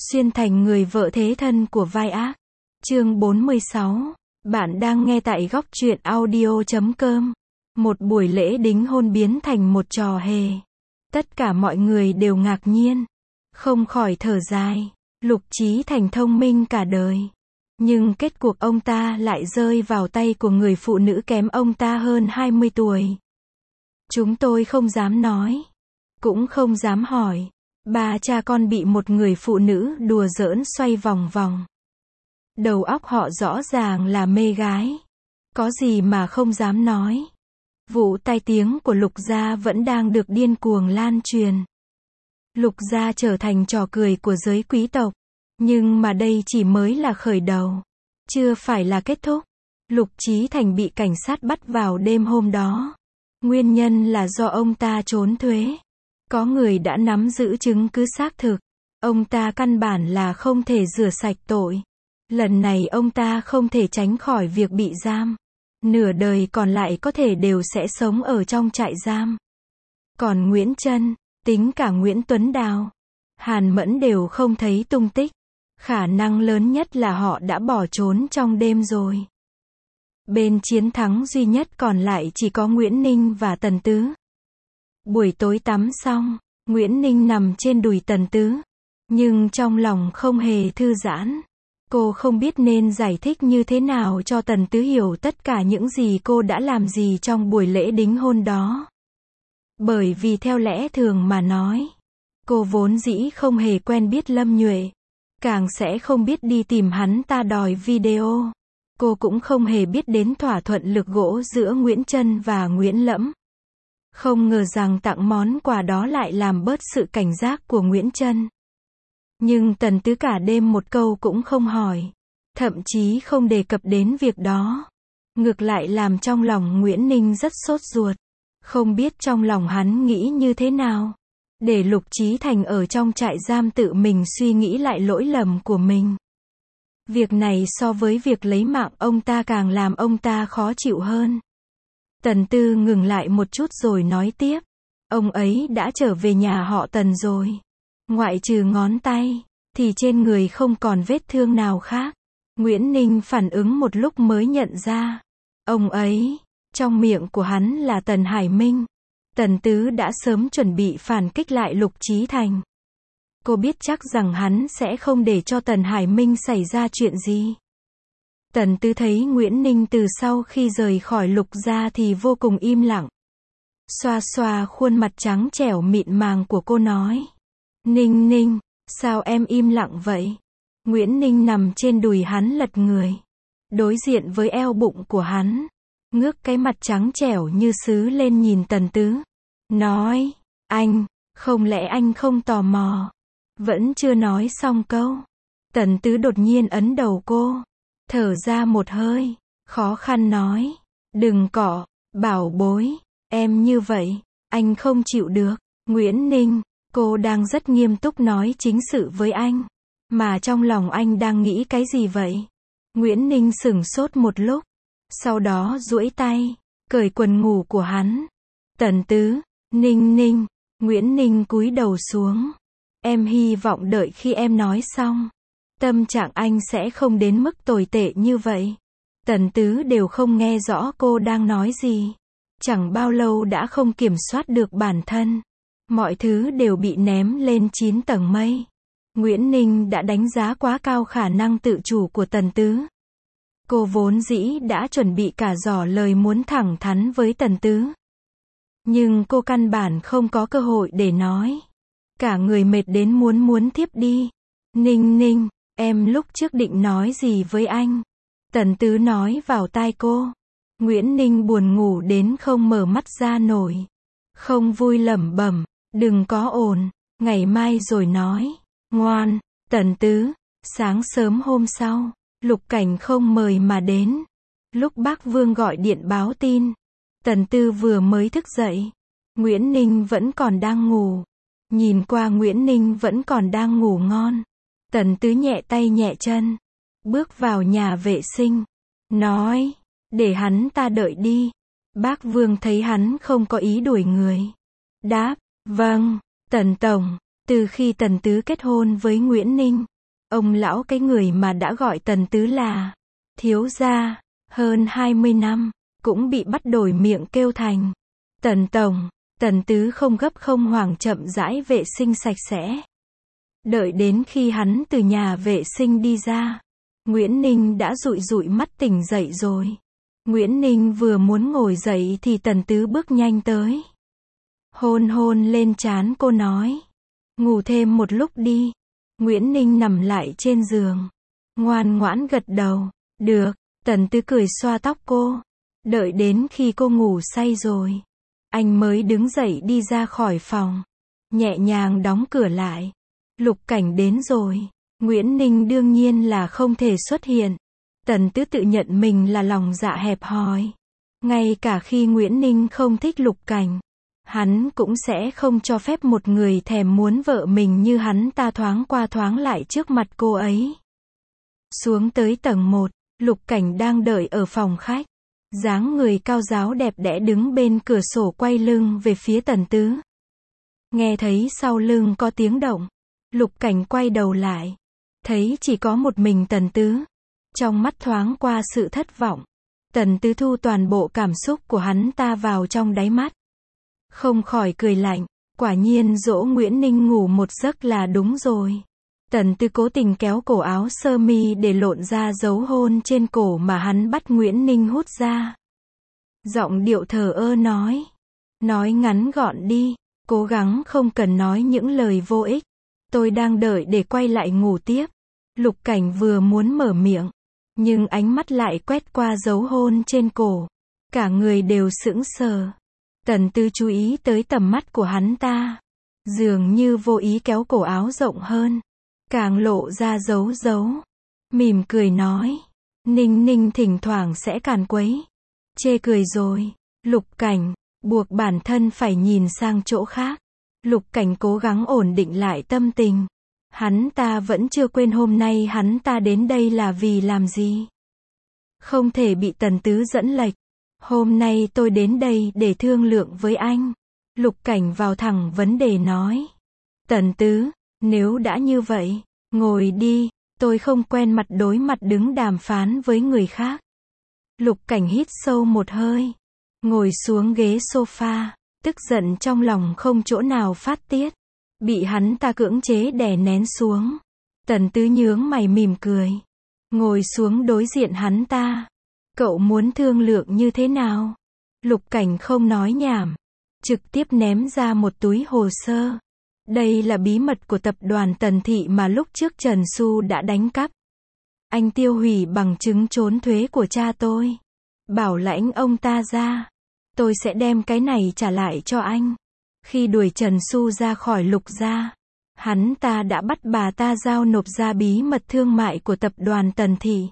Xuyên thành người vợ thế thân của vai ác. Chương 46. Bạn đang nghe tại góc truyện audio.com. Một buổi lễ đính hôn biến thành một trò hề. Tất cả mọi người đều ngạc nhiên. Không khỏi thở dài. Lục Chí Thành thông minh cả đời. Nhưng kết cuộc ông ta lại rơi vào tay của người phụ nữ kém ông ta hơn 20 tuổi. Chúng tôi không dám nói. Cũng không dám hỏi. Ba cha con bị một người phụ nữ đùa giỡn xoay vòng vòng. Đầu óc họ rõ ràng là mê gái. Có gì mà không dám nói. Vụ tai tiếng của Lục gia vẫn đang được điên cuồng lan truyền. Lục gia trở thành trò cười của giới quý tộc. Nhưng mà đây chỉ mới là khởi đầu. Chưa phải là kết thúc. Lục Chí Thành bị cảnh sát bắt vào đêm hôm đó. Nguyên nhân là do ông ta trốn thuế. Có người đã nắm giữ chứng cứ xác thực. Ông ta căn bản là không thể rửa sạch tội. Lần này ông ta không thể tránh khỏi việc bị giam. Nửa đời còn lại có thể đều sẽ sống ở trong trại giam. Còn Nguyễn Trân, tính cả Nguyễn Tuấn Đào, Hàn Mẫn đều không thấy tung tích. Khả năng lớn nhất là họ đã bỏ trốn trong đêm rồi. Bên chiến thắng duy nhất còn lại chỉ có Nguyễn Ninh và Tần Tứ. Buổi tối tắm xong, Nguyễn Ninh nằm trên đùi Tần Tứ. Nhưng trong lòng không hề thư giãn. Cô không biết nên giải thích như thế nào cho Tần Tứ hiểu tất cả những gì cô đã làm gì trong buổi lễ đính hôn đó. Bởi vì theo lẽ thường mà nói, cô vốn dĩ không hề quen biết Lâm Nhuệ. Càng sẽ không biết đi tìm hắn ta đòi video. Cô cũng không hề biết đến thỏa thuận lực gỗ giữa Nguyễn Trân và Nguyễn Lẫm. Không ngờ rằng tặng món quà đó lại làm bớt sự cảnh giác của Nguyễn Trân. Nhưng Tần Tứ cả đêm một câu cũng không hỏi. Thậm chí không đề cập đến việc đó. Ngược lại làm trong lòng Nguyễn Ninh rất sốt ruột. Không biết trong lòng hắn nghĩ như thế nào. Để Lục Chí Thành ở trong trại giam tự mình suy nghĩ lại lỗi lầm của mình. Việc này so với việc lấy mạng ông ta càng làm ông ta khó chịu hơn. Tần Tư ngừng lại một chút rồi nói tiếp. Ông ấy đã trở về nhà họ Tần rồi. Ngoại trừ ngón tay, thì trên người không còn vết thương nào khác. Nguyễn Ninh phản ứng một lúc mới nhận ra. Ông ấy, trong miệng của hắn là Tần Hải Minh. Tần Tứ đã sớm chuẩn bị phản kích lại Lục Chí Thành. Cô biết chắc rằng hắn sẽ không để cho Tần Hải Minh xảy ra chuyện gì. Tần Tứ thấy Nguyễn Ninh từ sau khi rời khỏi Lục gia thì vô cùng im lặng. Xoa xoa khuôn mặt trắng trẻo mịn màng của cô nói. Ninh Ninh, sao em im lặng vậy? Nguyễn Ninh nằm trên đùi hắn lật người. Đối diện với eo bụng của hắn. Ngước cái mặt trắng trẻo như sứ lên nhìn Tần Tứ. Nói, anh, không lẽ anh không tò mò? Vẫn chưa nói xong câu. Tần Tứ đột nhiên ấn đầu cô. Thở ra một hơi. Khó khăn nói. Đừng cọ, bảo bối. Em như vậy, anh không chịu được. Nguyễn Ninh, cô đang rất nghiêm túc nói chính sự với anh. Mà trong lòng anh đang nghĩ cái gì vậy? Nguyễn Ninh sửng sốt một lúc. Sau đó duỗi tay, cởi quần ngủ của hắn. Tần Tứ, Ninh Ninh. Nguyễn Ninh cúi đầu xuống. Em hy vọng đợi khi em nói xong, tâm trạng anh sẽ không đến mức tồi tệ như vậy. Tần Tứ đều không nghe rõ cô đang nói gì. Chẳng bao lâu đã không kiểm soát được bản thân. Mọi thứ đều bị ném lên 9 tầng mây. Nguyễn Ninh đã đánh giá quá cao khả năng tự chủ của Tần Tứ. Cô vốn dĩ đã chuẩn bị cả giỏ lời muốn thẳng thắn với Tần Tứ. Nhưng cô căn bản không có cơ hội để nói. Cả người mệt đến muốn thiếp đi. Ninh Ninh, em lúc trước định nói gì với anh? Tần Tứ nói vào tai cô. Nguyễn Ninh buồn ngủ đến không mở mắt ra nổi. Không vui lẩm bẩm, đừng có ồn, ngày mai rồi nói. Ngoan, Tần Tứ. Sáng sớm hôm sau, Lục Cảnh không mời mà đến. Lúc bác Vương gọi điện báo tin, Tần Tư vừa mới thức dậy. Nguyễn Ninh vẫn còn đang ngủ. Nhìn qua Nguyễn Ninh vẫn còn đang ngủ ngon. Tần Tứ nhẹ tay nhẹ chân, bước vào nhà vệ sinh. Nói, để hắn ta đợi đi. Bác Vương thấy hắn không có ý đuổi người. Đáp, vâng, Tần Tổng. Từ khi Tần Tứ kết hôn với Nguyễn Ninh, Ông lão cái người mà đã gọi Tần Tứ là thiếu gia hơn 20 năm, cũng bị bắt đổi miệng kêu thành Tần Tổng. Tần Tứ không gấp không hoảng chậm rãi vệ sinh sạch sẽ. Đợi đến khi hắn từ nhà vệ sinh đi ra, Nguyễn Ninh đã dụi dụi mắt tỉnh dậy rồi. Nguyễn Ninh vừa muốn ngồi dậy thì Tần Tứ bước nhanh tới. Hôn hôn lên trán cô nói. Ngủ thêm một lúc đi. Nguyễn Ninh nằm lại trên giường. Ngoan ngoãn gật đầu. Được. Tần Tứ cười xoa tóc cô. Đợi đến khi cô ngủ say rồi, anh mới đứng dậy đi ra khỏi phòng. Nhẹ nhàng đóng cửa lại. Lục Cảnh đến rồi. Nguyễn Ninh đương nhiên là không thể xuất hiện. Tần Tứ tự nhận mình là lòng dạ hẹp hòi. Ngay cả khi Nguyễn Ninh không thích Lục Cảnh, hắn cũng sẽ không cho phép một người thèm muốn vợ mình như hắn ta thoáng qua thoáng lại trước mặt cô ấy. Xuống tới tầng 1, Lục Cảnh đang đợi ở phòng khách. Dáng người cao ráo đẹp đẽ đứng bên cửa sổ quay lưng về phía Tần Tứ. Nghe thấy sau lưng có tiếng động, Lục Cảnh quay đầu lại. Thấy chỉ có một mình Tần Tứ. Trong mắt thoáng qua sự thất vọng. Tần Tứ thu toàn bộ cảm xúc của hắn ta vào trong đáy mắt. Không khỏi cười lạnh. Quả nhiên dỗ Nguyễn Ninh ngủ một giấc là đúng rồi. Tần Tứ cố tình kéo cổ áo sơ mi để lộn ra dấu hôn trên cổ mà hắn bắt Nguyễn Ninh hút ra. Giọng điệu thờ ơ nói. Nói ngắn gọn đi. Cố gắng không cần nói những lời vô ích. Tôi đang đợi để quay lại ngủ tiếp. Lục Cảnh vừa muốn mở miệng, nhưng ánh mắt lại quét qua dấu hôn trên cổ. Cả người đều sững sờ. Tần Tứ chú ý tới tầm mắt của hắn ta. Dường như vô ý kéo cổ áo rộng hơn. Càng lộ ra dấu dấu. Mỉm cười nói. Ninh Ninh thỉnh thoảng sẽ càn quấy. Chê cười rồi. Lục Cảnh, buộc bản thân phải nhìn sang chỗ khác. Lục Cảnh cố gắng ổn định lại tâm tình. Hắn ta vẫn chưa quên hôm nay hắn ta đến đây là vì làm gì. Không thể bị Tần Tứ dẫn lệch. Hôm nay tôi đến đây để thương lượng với anh. Lục Cảnh vào thẳng vấn đề nói. Tần Tứ, nếu đã như vậy, ngồi đi, tôi không quen mặt đối mặt đứng đàm phán với người khác. Lục Cảnh hít sâu một hơi, ngồi xuống ghế sofa, tức giận trong lòng không chỗ nào phát tiết. Bị hắn ta cưỡng chế đè nén xuống. Tần Tứ nhướng mày mỉm cười. Ngồi xuống đối diện hắn ta. Cậu muốn thương lượng như thế nào? Lục Cảnh không nói nhảm. Trực tiếp ném ra một túi hồ sơ. Đây là bí mật của tập đoàn Tần Thị mà lúc trước Trần Xu đã đánh cắp. Anh tiêu hủy bằng chứng trốn thuế của cha tôi. Bảo lãnh ông ta ra. Tôi sẽ đem cái này trả lại cho anh. Khi đuổi Trần Xu ra khỏi Lục gia, hắn ta đã bắt bà ta giao nộp ra bí mật thương mại của tập đoàn Tần Thị.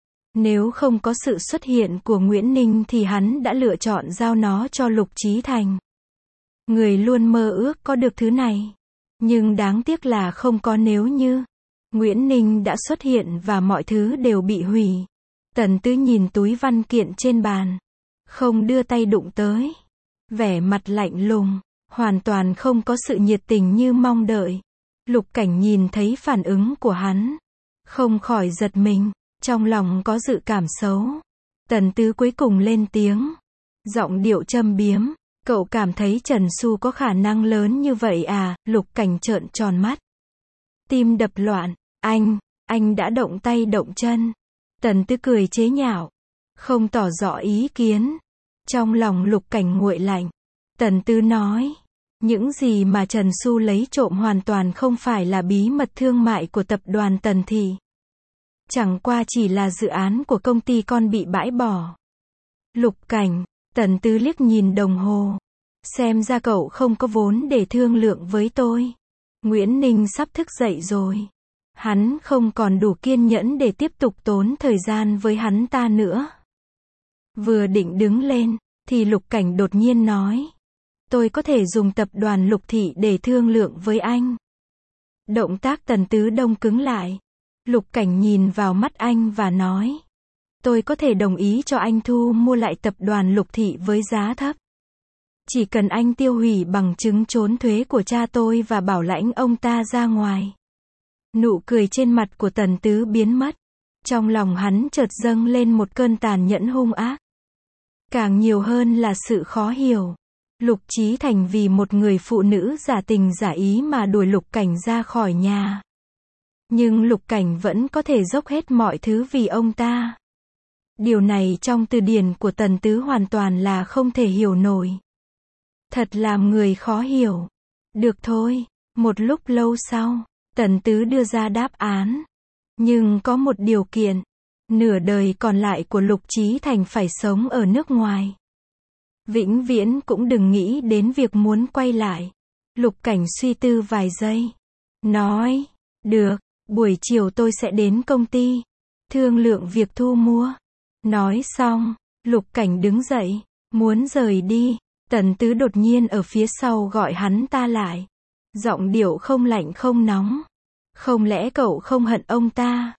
Nếu không có sự xuất hiện của Nguyễn Ninh thì hắn đã lựa chọn giao nó cho Lục Chí Thành. Người luôn mơ ước có được thứ này. Nhưng đáng tiếc là không có nếu như. Nguyễn Ninh đã xuất hiện và mọi thứ đều bị hủy. Tần Tứ nhìn túi văn kiện trên bàn. Không đưa tay đụng tới. Vẻ mặt lạnh lùng. Hoàn toàn không có sự nhiệt tình như mong đợi. Lục Cảnh nhìn thấy phản ứng của hắn. Không khỏi giật mình. Trong lòng có dự cảm xấu. Tần Tứ cuối cùng lên tiếng. Giọng điệu châm biếm. Cậu cảm thấy Trần Xu có khả năng lớn như vậy à? Lục Cảnh trợn tròn mắt. Tim đập loạn. Anh đã động tay động chân. Tần Tứ cười chế nhạo. Không tỏ rõ ý kiến. Trong lòng Lục Cảnh nguội lạnh. Tần Tứ nói. Những gì mà Trần Xu lấy trộm hoàn toàn không phải là bí mật thương mại của tập đoàn Tần Thị. Chẳng qua chỉ là dự án của công ty con bị bãi bỏ. Lục Cảnh, Tần Tứ liếc nhìn đồng hồ. Xem ra cậu không có vốn để thương lượng với tôi. Nguyễn Ninh sắp thức dậy rồi. Hắn không còn đủ kiên nhẫn để tiếp tục tốn thời gian với hắn ta nữa. Vừa định đứng lên, thì Lục Cảnh đột nhiên nói. Tôi có thể dùng tập đoàn Lục Thị để thương lượng với anh. Động tác Tần Tứ đông cứng lại. Lục Cảnh nhìn vào mắt anh và nói. Tôi có thể đồng ý cho anh thu mua lại tập đoàn Lục Thị với giá thấp. Chỉ cần anh tiêu hủy bằng chứng trốn thuế của cha tôi và bảo lãnh ông ta ra ngoài. Nụ cười trên mặt của Tần Tứ biến mất. Trong lòng hắn chợt dâng lên một cơn tàn nhẫn hung ác. Càng nhiều hơn là sự khó hiểu. Lục Chí Thành vì một người phụ nữ giả tình giả ý mà đuổi Lục Cảnh ra khỏi nhà. Nhưng Lục Cảnh vẫn có thể dốc hết mọi thứ vì ông ta. Điều này trong từ điển của Tần Tứ hoàn toàn là không thể hiểu nổi. Thật làm người khó hiểu. Được thôi, một lúc lâu sau, Tần Tứ đưa ra đáp án. Nhưng có một điều kiện. Nửa đời còn lại của Lục Chí Thành phải sống ở nước ngoài. Vĩnh viễn cũng đừng nghĩ đến việc muốn quay lại. Lục Cảnh suy tư vài giây. Nói, được, buổi chiều tôi sẽ đến công ty. Thương lượng việc thu mua. Nói xong, Lục Cảnh đứng dậy, muốn rời đi. Tần Tứ đột nhiên ở phía sau gọi hắn ta lại. Giọng điệu không lạnh không nóng. Không lẽ cậu không hận ông ta?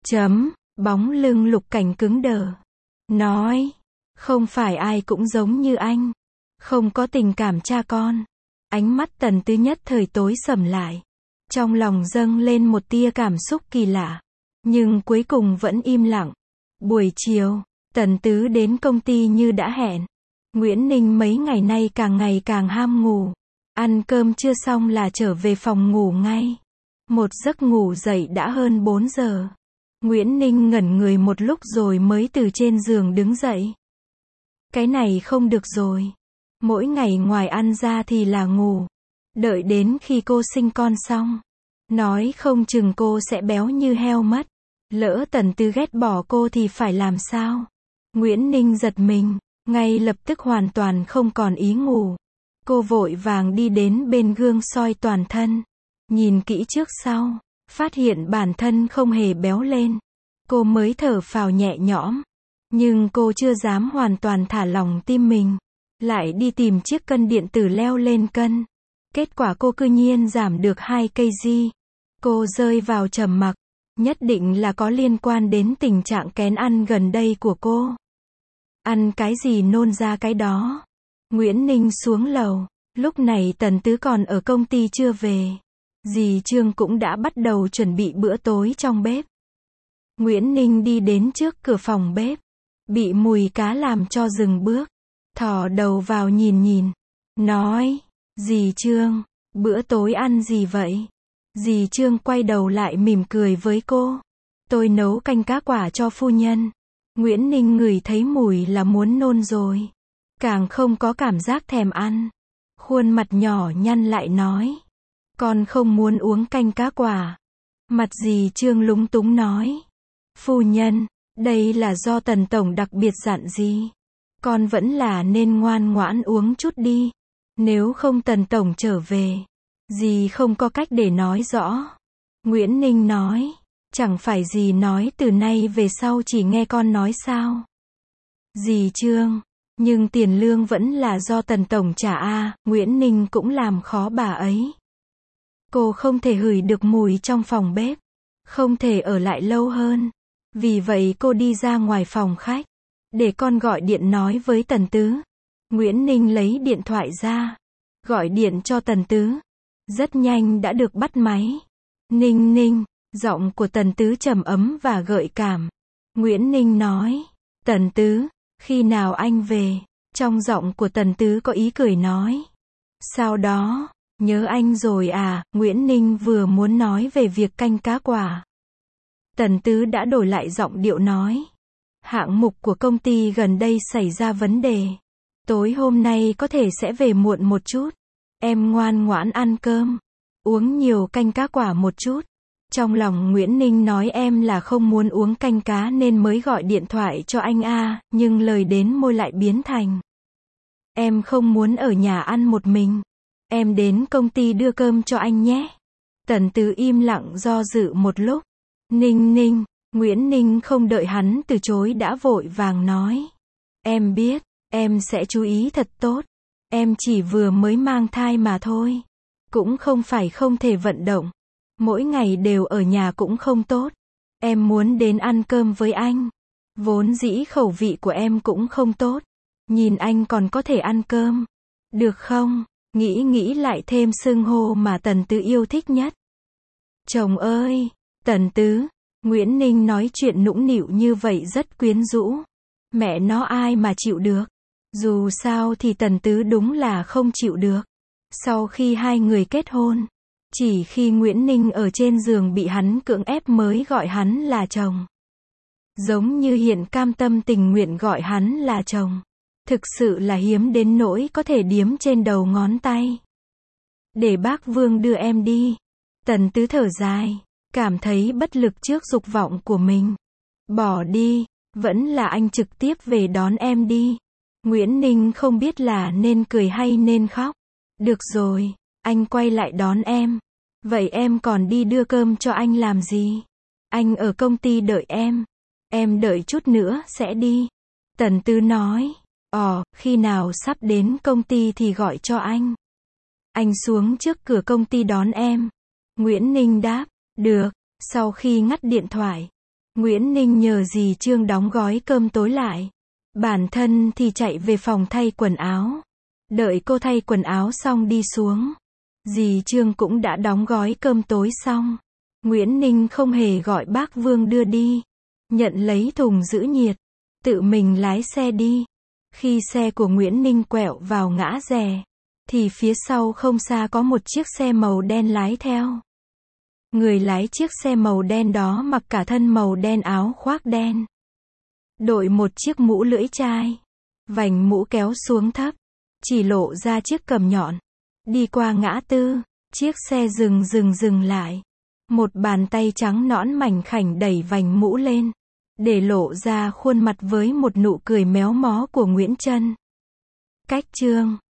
Bóng lưng Lục Cảnh cứng đờ. Nói, không phải ai cũng giống như anh. Không có tình cảm cha con. Ánh mắt Tần Tứ nhất thời tối sầm lại. Trong lòng dâng lên một tia cảm xúc kỳ lạ. Nhưng cuối cùng vẫn im lặng. Buổi chiều, Tần Tứ đến công ty như đã hẹn. Nguyễn Ninh mấy ngày nay càng ngày càng ham ngủ. Ăn cơm chưa xong là trở về phòng ngủ ngay. Một giấc ngủ dậy đã hơn 4 giờ. Nguyễn Ninh ngẩn người một lúc rồi mới từ trên giường đứng dậy. Cái này không được rồi. Mỗi ngày ngoài ăn ra thì là ngủ. Đợi đến khi cô sinh con xong. Nói không chừng cô sẽ béo như heo mất. Lỡ Tần Tứ ghét bỏ cô thì phải làm sao? Nguyễn Ninh giật mình, ngay lập tức hoàn toàn không còn ý ngủ. Cô vội vàng đi đến bên gương soi toàn thân. Nhìn kỹ trước sau, phát hiện bản thân không hề béo lên. Cô mới thở phào nhẹ nhõm. Nhưng cô chưa dám hoàn toàn thả lỏng tim mình. Lại đi tìm chiếc cân điện tử leo lên cân. Kết quả cô cư nhiên giảm được 2 kg. Cô rơi vào trầm mặc. Nhất định là có liên quan đến tình trạng kén ăn gần đây của cô. Ăn cái gì nôn ra cái đó. Nguyễn Ninh xuống lầu. Lúc này Tần Tứ còn ở công ty chưa về. Dì Trương cũng đã bắt đầu chuẩn bị bữa tối trong bếp. Nguyễn Ninh đi đến trước cửa phòng bếp. Bị mùi cá làm cho dừng bước. Thò đầu vào nhìn. Nói, dì Trương, bữa tối ăn gì vậy? Dì Trương quay đầu lại mỉm cười với cô. Tôi nấu canh cá quả cho phu nhân. Nguyễn Ninh ngửi thấy mùi là muốn nôn rồi. Càng không có cảm giác thèm ăn. Khuôn mặt nhỏ nhăn lại nói. Con không muốn uống canh cá quả. Mặt dì Trương lúng túng nói. Phu nhân, đây là do Tần Tổng đặc biệt dặn gì. Con vẫn là nên ngoan ngoãn uống chút đi. Nếu không Tần Tổng trở về. Dì không có cách để nói rõ. Nguyễn Ninh nói. Chẳng phải dì nói từ nay về sau chỉ nghe con nói sao? Dì Trương. Nhưng tiền lương vẫn là do Tần Tổng trả a. Nguyễn Ninh cũng làm khó bà ấy. Cô không thể hửi được mùi trong phòng bếp. Không thể ở lại lâu hơn. Vì vậy cô đi ra ngoài phòng khách. Để con gọi điện nói với Tần Tứ. Nguyễn Ninh lấy điện thoại ra. Gọi điện cho Tần Tứ. Rất nhanh đã được bắt máy. Ninh. Giọng của Tần Tứ trầm ấm và gợi cảm. Nguyễn Ninh nói. Tần Tứ, khi nào anh về? Trong giọng của Tần Tứ có ý cười nói. Sau đó, nhớ anh rồi à? Nguyễn Ninh vừa muốn nói về việc canh cá quả. Tần Tứ đã đổi lại giọng điệu nói. Hạng mục của công ty gần đây xảy ra vấn đề. Tối hôm nay có thể sẽ về muộn một chút. Em ngoan ngoãn ăn cơm. Uống nhiều canh cá quả một chút. Trong lòng Nguyễn Ninh nói em là không muốn uống canh cá nên mới gọi điện thoại cho anh a, nhưng lời đến môi lại biến thành. Em không muốn ở nhà ăn một mình. Em đến công ty đưa cơm cho anh nhé. Tần Tứ im lặng do dự một lúc. Ninh. Nguyễn Ninh không đợi hắn từ chối đã vội vàng nói. Em biết, em sẽ chú ý thật tốt. Em chỉ vừa mới mang thai mà thôi. Cũng không phải không thể vận động. Mỗi ngày đều ở nhà cũng không tốt. Em muốn đến ăn cơm với anh. Vốn dĩ khẩu vị của em cũng không tốt. Nhìn anh còn có thể ăn cơm. Được không? Nghĩ lại thêm xưng hô mà Tần Tứ yêu thích nhất. Chồng ơi, Tần Tứ, Nguyễn Ninh nói chuyện nũng nịu như vậy rất quyến rũ. Mẹ nó ai mà chịu được. Dù sao thì Tần Tứ đúng là không chịu được. Sau khi hai người kết hôn, chỉ khi Nguyễn Ninh ở trên giường bị hắn cưỡng ép mới gọi hắn là chồng. Giống như hiện cam tâm tình nguyện gọi hắn là chồng. Thực sự là hiếm đến nỗi có thể điếm trên đầu ngón tay. Để bác Vương đưa em đi. Tần Tứ thở dài, cảm thấy bất lực trước dục vọng của mình. Bỏ đi, vẫn là anh trực tiếp về đón em đi. Nguyễn Ninh không biết là nên cười hay nên khóc. Được rồi, anh quay lại đón em. Vậy em còn đi đưa cơm cho anh làm gì? Anh ở công ty đợi em đợi chút nữa sẽ đi. Tần Tứ nói, khi nào sắp đến công ty thì gọi cho anh. Anh xuống trước cửa công ty đón em. Nguyễn Ninh đáp, được. Sau khi ngắt điện thoại, Nguyễn Ninh nhờ dì Trương đóng gói cơm tối lại. Bản thân thì chạy về phòng thay quần áo. Đợi cô thay quần áo xong đi xuống. Dì Trương cũng đã đóng gói cơm tối xong. Nguyễn Ninh không hề gọi bác Vương đưa đi. Nhận lấy thùng giữ nhiệt. Tự mình lái xe đi. Khi xe của Nguyễn Ninh quẹo vào ngã rẽ, thì phía sau không xa có một chiếc xe màu đen lái theo. Người lái chiếc xe màu đen đó mặc cả thân màu đen áo khoác đen. Đội một chiếc mũ lưỡi chai. Vành mũ kéo xuống thấp. Chỉ lộ ra chiếc cằm nhọn. Đi qua ngã tư, chiếc xe dừng lại. Một bàn tay trắng nõn mảnh khảnh đẩy vành mũ lên. Để lộ ra khuôn mặt với một nụ cười méo mó của Nguyễn Trân. Cách Trương.